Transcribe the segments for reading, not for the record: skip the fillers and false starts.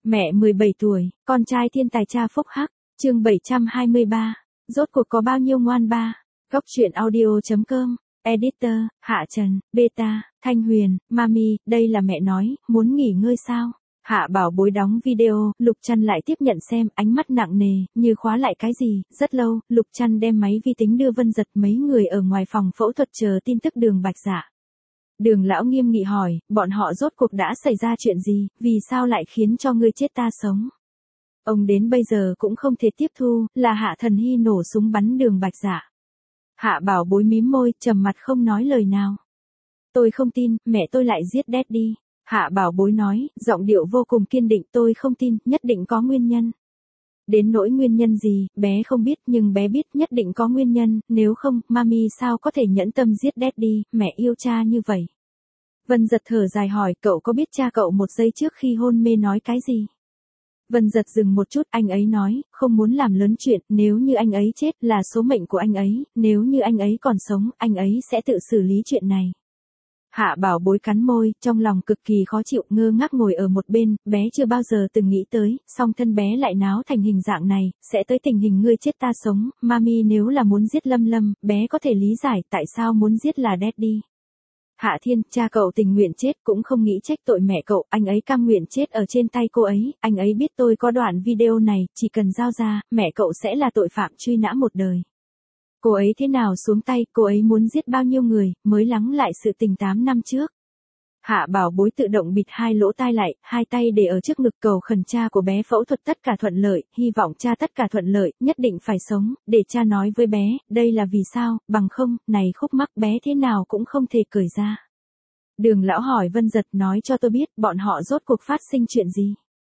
Mẹ 17 tuổi, con trai thiên tài cha phúc hắc, chương 723. Rốt cuộc có bao nhiêu ngoan ba? Góc truyện audio.com, editor, Hạ Trần, Beta, Thanh Huyền, Mami, đây là mẹ nói, muốn nghỉ ngơi sao? Hạ Bảo Bối đóng video, Lục Trăn lại tiếp nhận xem, ánh mắt nặng nề, như khóa lại cái gì, rất lâu, Lục Trăn đem máy vi tính đưa Vân Giật mấy người ở ngoài phòng phẫu thuật chờ tin tức Đường Bạch Dạ. Đường lão nghiêm nghị hỏi, bọn họ rốt cuộc đã xảy ra chuyện gì, vì sao lại khiến cho ngươi chết ta sống? Ông đến bây giờ cũng không thể tiếp thu, là Hạ Thần Hy nổ súng bắn Đường Bạch Dạ. Hạ Bảo Bối mím môi, trầm mặt không nói lời nào. Tôi không tin, mẹ tôi lại giết Daddy. Hạ Bảo Bối nói, giọng điệu vô cùng kiên định, tôi không tin, nhất định có nguyên nhân. Đến nỗi nguyên nhân gì, bé không biết, nhưng bé biết nhất định có nguyên nhân, nếu không, Mami sao có thể nhẫn tâm giết Daddy, mẹ yêu cha như vậy. Vân Giật thở dài hỏi, cậu có biết cha cậu một giây trước khi hôn mê nói cái gì? Vân Giật dừng một chút, anh ấy nói, không muốn làm lớn chuyện, nếu như anh ấy chết là số mệnh của anh ấy, nếu như anh ấy còn sống, anh ấy sẽ tự xử lý chuyện này. Hạ Bảo Bối cắn môi, trong lòng cực kỳ khó chịu, ngơ ngác ngồi ở một bên, bé chưa bao giờ từng nghĩ tới, song thân bé lại náo thành hình dạng này, sẽ tới tình hình ngươi chết ta sống, Mami nếu là muốn giết Lâm Lâm, bé có thể lý giải tại sao muốn giết là Daddy. Hạ Thiên, cha cậu tình nguyện chết cũng không nghĩ trách tội mẹ cậu, anh ấy cam nguyện chết ở trên tay cô ấy, anh ấy biết tôi có đoạn video này, chỉ cần giao ra, mẹ cậu sẽ là tội phạm truy nã một đời. Cô ấy thế nào xuống tay, cô ấy muốn giết bao nhiêu người, mới lắng lại sự tình 8 năm trước. Hạ Bảo Bối tự động bịt hai lỗ tai lại, hai tay để ở trước ngực cầu khẩn cha của bé phẫu thuật tất cả thuận lợi, hy vọng cha tất cả thuận lợi, nhất định phải sống, để cha nói với bé, đây là vì sao, bằng không, này khúc mắc bé thế nào cũng không thể cởi ra. Đường lão hỏi Vân Giật, nói cho tôi biết, bọn họ rốt cuộc phát sinh chuyện gì.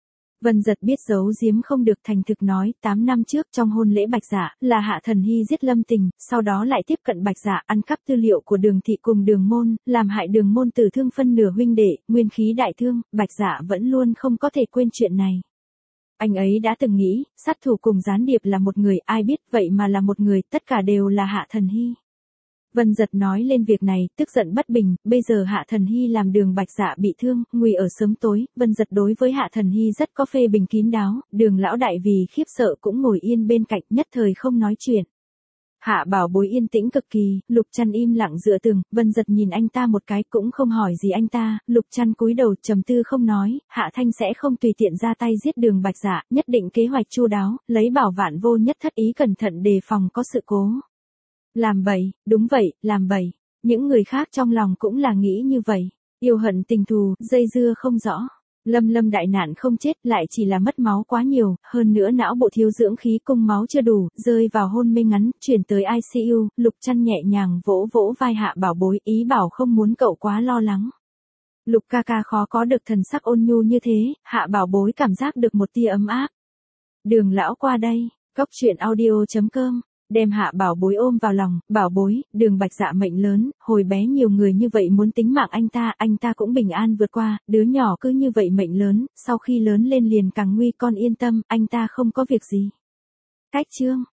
Vân Giật biết giấu giếm không được, thành thực nói, 8 năm trước trong hôn lễ Bạch Dạ, là Hạ Thần Hy giết Lâm Tình, sau đó lại tiếp cận Bạch Dạ, ăn cắp tư liệu của Đường thị cùng Đường môn, làm hại Đường môn tử thương phân nửa huynh đệ, nguyên khí đại thương, Bạch Dạ vẫn luôn không có thể quên chuyện này. Anh ấy đã từng nghĩ, sát thủ cùng gián điệp là một người, ai biết vậy mà là một người, tất cả đều là Hạ Thần Hy. Vân Giật nói lên việc này, tức giận bất bình, bây giờ Hạ Thần Hy làm Đường Bạch Dạ bị thương, nguy ở sớm tối, Vân Giật đối với Hạ Thần Hy rất có phê bình kín đáo, Đường lão đại vì khiếp sợ cũng ngồi yên bên cạnh, nhất thời không nói chuyện. Hạ Bảo Bối yên tĩnh cực kỳ, Lục Trăn im lặng dựa tường, Vân Giật nhìn anh ta một cái cũng không hỏi gì anh ta, Lục Trăn cúi đầu trầm tư không nói, Hạ Thanh sẽ không tùy tiện ra tay giết Đường Bạch Dạ, nhất định kế hoạch chu đáo, lấy bảo vạn vô nhất thất ý cẩn thận đề phòng có sự cố. Làm bậy, đúng vậy, làm bậy. Những người khác trong lòng cũng là nghĩ như vậy. Yêu hận tình thù, dây dưa không rõ. Lâm Lâm đại nạn không chết, lại chỉ là mất máu quá nhiều, hơn nữa não bộ thiếu dưỡng khí, cung máu chưa đủ, rơi vào hôn mê ngắn, chuyển tới ICU, Lục Trăn nhẹ nhàng vỗ vỗ vai Hạ Bảo Bối, ý bảo không muốn cậu quá lo lắng. Lục ca ca khó có được thần sắc ôn nhu như thế, Hạ Bảo Bối cảm giác được một tia ấm áp. Đường lão qua đây, góc truyện audio.com. Đem Hạ Bảo Bối ôm vào lòng, Bảo Bối, Đường Bạch Dạ mệnh lớn, hồi bé nhiều người như vậy muốn tính mạng anh ta cũng bình an vượt qua, đứa nhỏ cứ như vậy mệnh lớn, sau khi lớn lên liền càng nguy, con yên tâm, anh ta không có việc gì. Cách chương.